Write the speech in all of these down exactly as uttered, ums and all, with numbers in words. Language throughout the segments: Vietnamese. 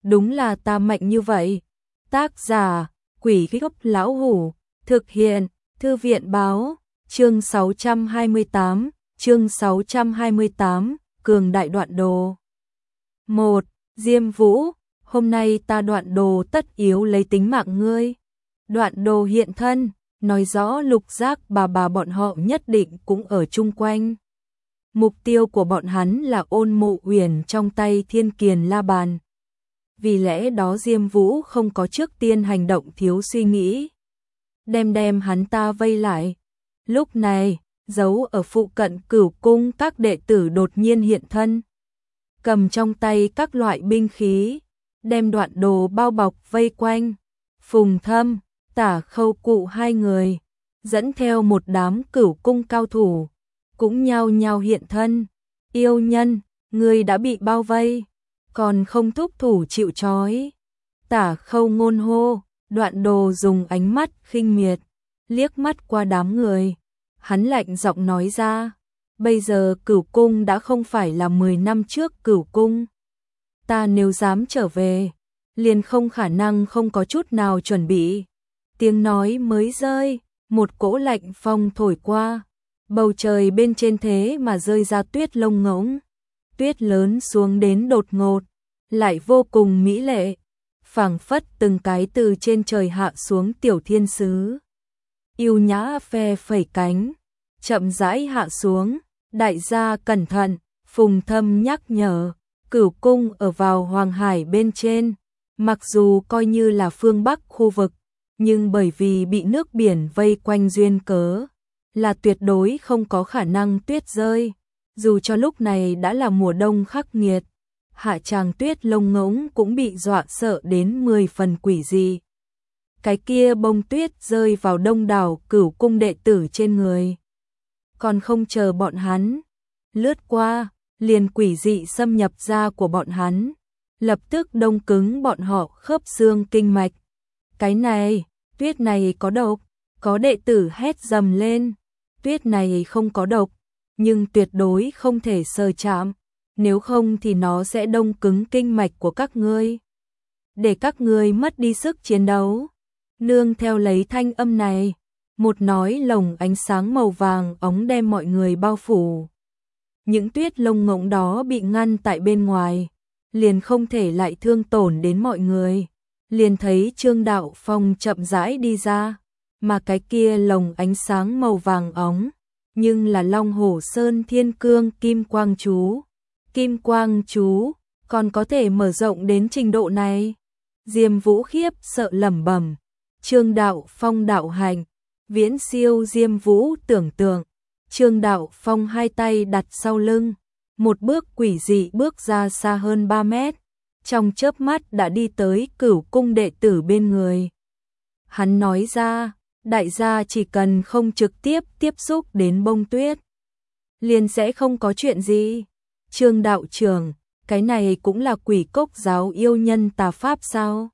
đúng là ta mạnh như vậy. Tác giả, Quỷ Gốc Lão Hủ, thực hiện, Thư viện báo, chương sáu trăm hai mươi tám, chương sáu trăm hai mươi tám, Cường Đại Đoạn Đồ. một. Diêm Vũ, hôm nay ta Đoạn Đồ tất yếu lấy tính mạng ngươi. Đoạn Đồ hiện thân, nói rõ Lục Giác bà bà bọn họ nhất định cũng ở chung quanh. Mục tiêu của bọn hắn là Ôn Mộ Uyển trong tay Thiên Kiền La Bàn. Vì lẽ đó Diêm Vũ không có trước tiên hành động thiếu suy nghĩ. Đem đem hắn ta vây lại. Lúc này, giấu ở phụ cận Cửu Cung các đệ tử đột nhiên hiện thân. Cầm trong tay các loại binh khí, đem Đoạn Đồ bao bọc vây quanh. Phùng Thâm, Tả Khâu Cụ hai người, dẫn theo một đám Cửu Cung cao thủ, cũng nhao nhao hiện thân. Yêu nhân, người đã bị bao vây, còn không thúc thủ chịu trói. Tả Khâu ngôn hô. Đoạn Đồ dùng ánh mắt khinh miệt, liếc mắt qua đám người. Hắn lạnh giọng nói ra, bây giờ Cửu Cung đã không phải là mười năm trước Cửu Cung. Ta nếu dám trở về, liền không khả năng không có chút nào chuẩn bị. Tiếng nói mới rơi, một cỗ lạnh phong thổi qua. Bầu trời bên trên thế mà rơi ra tuyết lông ngỗng. Tuyết lớn xuống đến đột ngột, lại vô cùng mỹ lệ. Phảng phất từng cái từ trên trời hạ xuống tiểu thiên sứ. Yêu nhã phe phẩy cánh, chậm rãi hạ xuống. Đại gia cẩn thận, Phùng Thâm nhắc nhở. Cửu Cung ở vào Hoàng Hải bên trên, mặc dù coi như là phương Bắc khu vực, nhưng bởi vì bị nước biển vây quanh duyên cớ, là tuyệt đối không có khả năng tuyết rơi. Dù cho lúc này đã là mùa đông khắc nghiệt, hạ tràng tuyết lông ngỗng cũng bị dọa sợ đến mười phần quỷ dị. Cái kia bông tuyết rơi vào đông đảo Cửu Cung đệ tử trên người. Còn không chờ bọn hắn lướt qua, liền quỷ dị xâm nhập da của bọn hắn, lập tức đông cứng bọn họ khớp xương kinh mạch. Cái này, tuyết này có độc, có đệ tử hét dầm lên. Tuyết này không có độc, nhưng tuyệt đối không thể sờ chạm, nếu không thì nó sẽ đông cứng kinh mạch của các ngươi, để các ngươi mất đi sức chiến đấu. Nương theo lấy thanh âm này, một nói lồng ánh sáng màu vàng óng đem mọi người bao phủ. Những tuyết lông ngỗng đó bị ngăn tại bên ngoài, liền không thể lại thương tổn đến mọi người. Liền thấy Trương Đạo Phong chậm rãi đi ra, mà cái kia lồng ánh sáng màu vàng óng, nhưng là Long Hổ Sơn Thiên Cương Kim Quang Chú. Kim Quang Chú còn có thể mở rộng đến trình độ này. Diêm Vũ khiếp sợ lẩm bẩm. Trương Đạo Phong đạo hành, viễn siêu Diêm Vũ tưởng tượng. Trương Đạo Phong hai tay đặt sau lưng, một bước quỷ dị bước ra xa hơn ba mét, trong chớp mắt đã đi tới Cửu Cung đệ tử bên người. Hắn nói ra, đại gia chỉ cần không trực tiếp tiếp xúc đến bông tuyết, liền sẽ không có chuyện gì. Trương đạo trưởng, cái này cũng là Quỷ Cốc giáo yêu nhân tà pháp sao?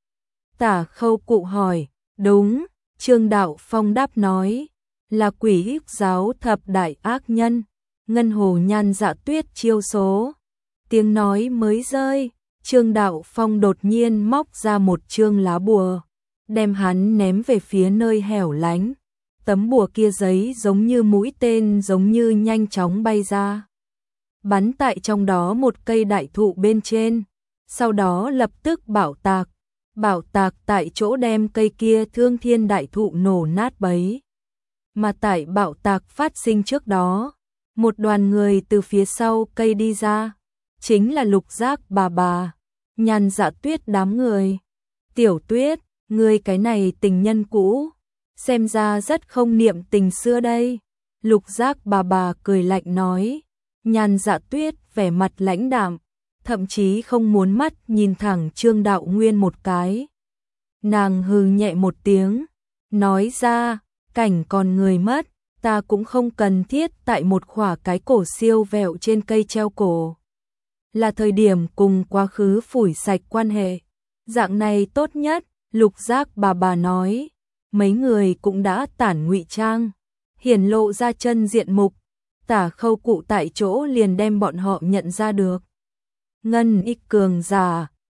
Tả Khâu Cụ hỏi. Đúng, Trương Đạo Phong đáp nói, là Quỷ Cốc giáo thập đại ác nhân, Ngân Hồ Nhan Dạ Tuyết chiêu số. Tiếng nói mới rơi, Trương Đạo Phong đột nhiên móc ra một chương lá bùa, đem hắn ném về phía nơi hẻo lánh. Tấm bùa kia giấy giống như mũi tên giống như nhanh chóng bay ra, bắn tại trong đó một cây đại thụ bên trên, sau đó lập tức bạo tạc. Bạo tạc tại chỗ đem cây kia Thương Thiên đại thụ nổ nát bấy. Mà tại bạo tạc phát sinh trước đó, một đoàn người từ phía sau cây đi ra, chính là Lục Giác bà bà, Nhan Dạ Tuyết đám người. Tiểu Tuyết, ngươi cái này tình nhân cũ, xem ra rất không niệm tình xưa đây. Lục Giác bà bà cười lạnh nói. Nhan Dạ Tuyết vẻ mặt lãnh đạm, thậm chí không muốn mắt nhìn thẳng Trương Đạo Nguyên một cái. Nàng hừ nhẹ một tiếng, nói ra, cảnh còn người mất, ta cũng không cần thiết tại một khỏa cái cổ siêu vẹo trên cây treo cổ. Là thời điểm cùng quá khứ phủi sạch quan hệ. Dạng này tốt nhất, Lục Giác bà bà nói. Mấy người cũng đã tản ngụy trang, hiển lộ ra chân diện mục. Tả Khâu Cụ tại chỗ liền đem bọn họ nhận ra được. Ngân ích cường giả,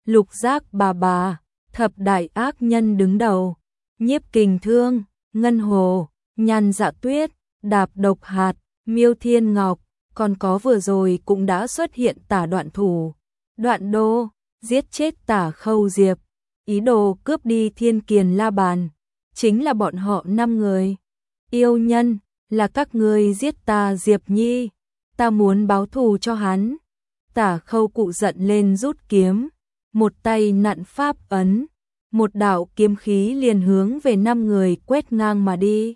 Lục Giác bà bà, thập đại ác nhân đứng đầu, Nhiếp Kình Thương, Ngân Hồ, Nhan Dạ Tuyết, Đạp Độc Hạt, Miêu Thiên Ngọc, còn có vừa rồi cũng đã xuất hiện Tả Đoạn Thủ, Đoạn Đô, giết chết Tả Khâu Diệp, ý đồ cướp đi Thiên Kiền La Bàn, chính là bọn họ năm người. Yêu nhân, là các ngươi giết ta Diệp Nhi, ta muốn báo thù cho hắn. Tả Khâu Cụ giận lên rút kiếm, một tay nặn pháp ấn, một đạo kiếm khí liền hướng về năm người quét ngang mà đi.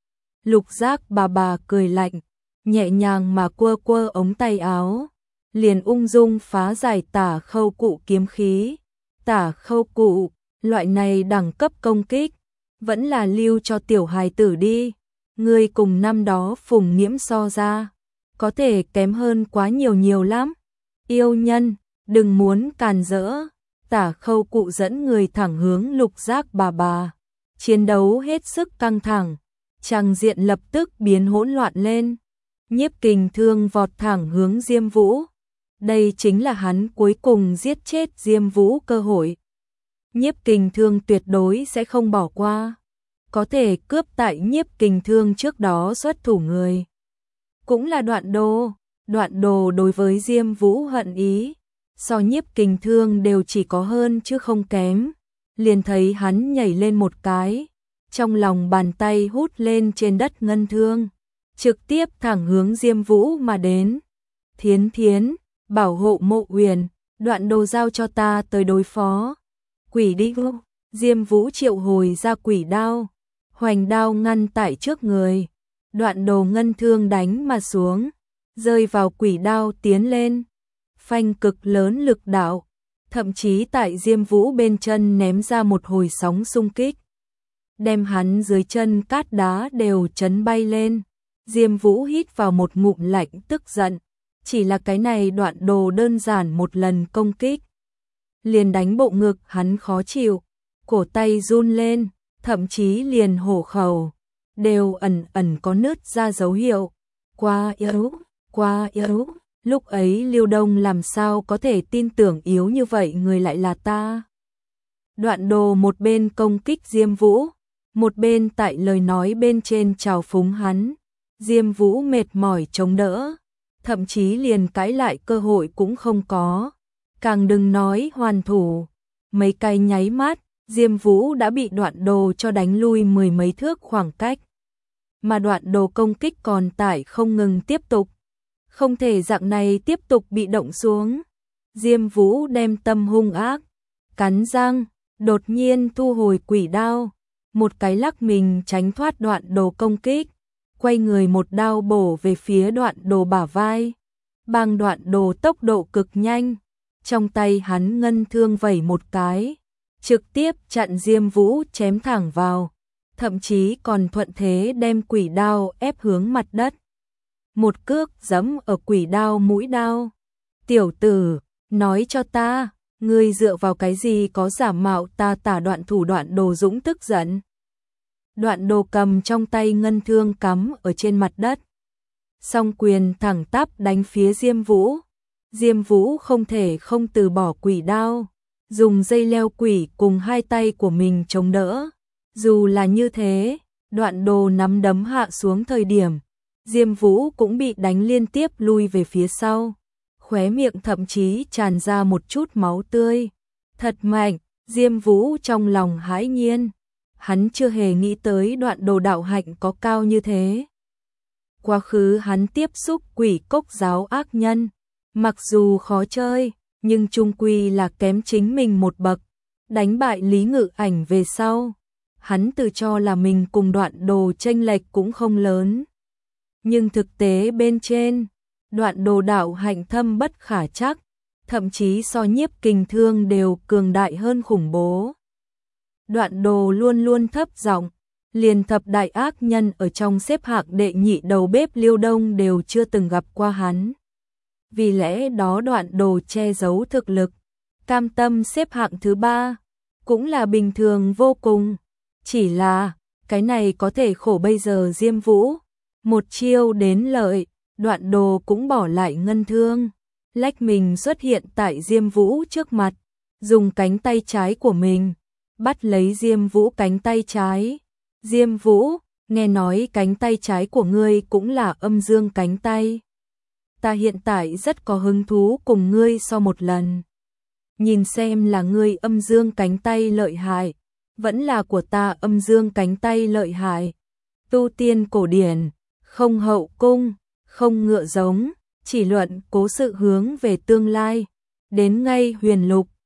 Lục Giác bà bà cười lạnh, nhẹ nhàng mà quơ quơ ống tay áo, liền ung dung phá giải Tả Khâu Cụ kiếm khí. Tả Khâu Cụ, loại này đẳng cấp công kích, vẫn là lưu cho tiểu hài tử đi, ngươi cùng năm đó Phùng Nghiễm so ra, có thể kém hơn quá nhiều nhiều lắm. Yêu nhân, đừng muốn càn rỡ. Tả Khâu Cụ dẫn người thẳng hướng Lục Giác bà bà, chiến đấu hết sức căng thẳng, tràng diện lập tức biến hỗn loạn lên. Nhiếp Kình Thương vọt thẳng hướng Diêm Vũ, đây chính là hắn cuối cùng giết chết Diêm Vũ cơ hội. Nhiếp Kình Thương tuyệt đối sẽ không bỏ qua, có thể cướp tại Nhiếp Kình Thương trước đó xuất thủ người. Cũng là Đoạn Đô, Đoạn Đồ đối với Diêm Vũ hận ý, so Nhiếp Kình Thương đều chỉ có hơn chứ không kém, liền thấy hắn nhảy lên một cái, trong lòng bàn tay hút lên trên đất ngân thương, trực tiếp thẳng hướng Diêm Vũ mà đến. Thiến Thiến, bảo hộ Mộ Uyển, Đoạn Đồ giao cho ta tới đối phó. Quỷ đi vô, Diêm Vũ triệu hồi ra quỷ đao, hoành đao ngăn tại trước người, Đoạn Đồ ngân thương đánh mà xuống, rơi vào quỷ đao tiến lên, phanh cực lớn lực đạo, thậm chí tại Diêm Vũ bên chân ném ra một hồi sóng xung kích, đem hắn dưới chân cát đá đều chấn bay lên. Diêm Vũ hít vào một ngụm lạnh tức giận, chỉ là cái này Đoạn Đồ đơn giản một lần công kích, liền đánh bộ ngực hắn khó chịu, cổ tay run lên, thậm chí liền hổ khẩu đều ẩn ẩn có nứt ra dấu hiệu. Quá yếu, quá yếu. Lúc ấy Liêu Đông làm sao có thể tin tưởng yếu như vậy người lại là ta. Đoạn Đồ một bên công kích Diêm Vũ, một bên tại lời nói bên trên trào phúng hắn. Diêm Vũ mệt mỏi chống đỡ, thậm chí liền cãi lại cơ hội cũng không có, càng đừng nói hoàn thủ. Mấy cái nháy mắt, Diêm Vũ đã bị Đoạn Đồ cho đánh lui mười mấy thước khoảng cách. Mà Đoạn Đồ công kích còn tại không ngừng tiếp tục, không thể dạng này tiếp tục bị động xuống. Diêm Vũ đem tâm hung ác, cắn răng, đột nhiên thu hồi quỷ đao, một cái lắc mình tránh thoát Đoạn Đồ công kích, quay người một đao bổ về phía Đoạn Đồ bả vai. Bằng Đoạn Đồ tốc độ cực nhanh, trong tay hắn ngân thương vẩy một cái, trực tiếp chặn Diêm Vũ chém thẳng vào, thậm chí còn thuận thế đem quỷ đao ép hướng mặt đất. Một cước giẫm ở quỷ đao mũi đao. Tiểu tử, nói cho ta, ngươi dựa vào cái gì có giả mạo ta Tả Đoạn Thủ? Đoạn Đồ dũng tức giận. Đoạn Đồ cầm trong tay ngân thương cắm ở trên mặt đất, song quyền thẳng tắp đánh phía Diêm Vũ. Diêm Vũ không thể không từ bỏ quỷ đao, dùng dây leo quỷ cùng hai tay của mình chống đỡ. Dù là như thế, Đoạn Đồ nắm đấm hạ xuống thời điểm, Diêm Vũ cũng bị đánh liên tiếp lui về phía sau, khóe miệng thậm chí tràn ra một chút máu tươi. Thật mạnh, Diêm Vũ trong lòng hãi nhiên, hắn chưa hề nghĩ tới Đoạn Đồ đạo hạnh có cao như thế. Quá khứ hắn tiếp xúc quỷ cốc giáo ác nhân, mặc dù khó chơi, nhưng chung quy là kém chính mình một bậc. Đánh bại Lý Ngự Ảnh về sau, hắn tự cho là mình cùng Đoạn Đồ chênh lệch cũng không lớn. Nhưng thực tế bên trên, Đoạn Đồ đạo hạnh thâm bất khả chắc, thậm chí so Nhiếp Kình Thương đều cường đại hơn khủng bố. Đoạn Đồ luôn luôn thấp giọng, liền thập đại ác nhân ở trong xếp hạng đệ nhị đầu bếp Liêu Đông đều chưa từng gặp qua hắn. Vì lẽ đó Đoạn Đồ che giấu thực lực, cam tâm xếp hạng thứ ba, cũng là bình thường vô cùng. Chỉ là, cái này có thể khổ bây giờ Diêm Vũ, một chiêu đến lợi, Đoạn Đồ cũng bỏ lại ngân thương, lách mình xuất hiện tại Diêm Vũ trước mặt, dùng cánh tay trái của mình, bắt lấy Diêm Vũ cánh tay trái. Diêm Vũ, nghe nói cánh tay trái của ngươi cũng là âm dương cánh tay. Ta hiện tại rất có hứng thú cùng ngươi so một lần. Nhìn xem là ngươi âm dương cánh tay lợi hại, vẫn là của ta âm dương cánh tay lợi hại. Tu tiên cổ điển, không hậu cung, không ngựa giống, chỉ luận cố sự hướng về tương lai. Đến ngay huyền lục,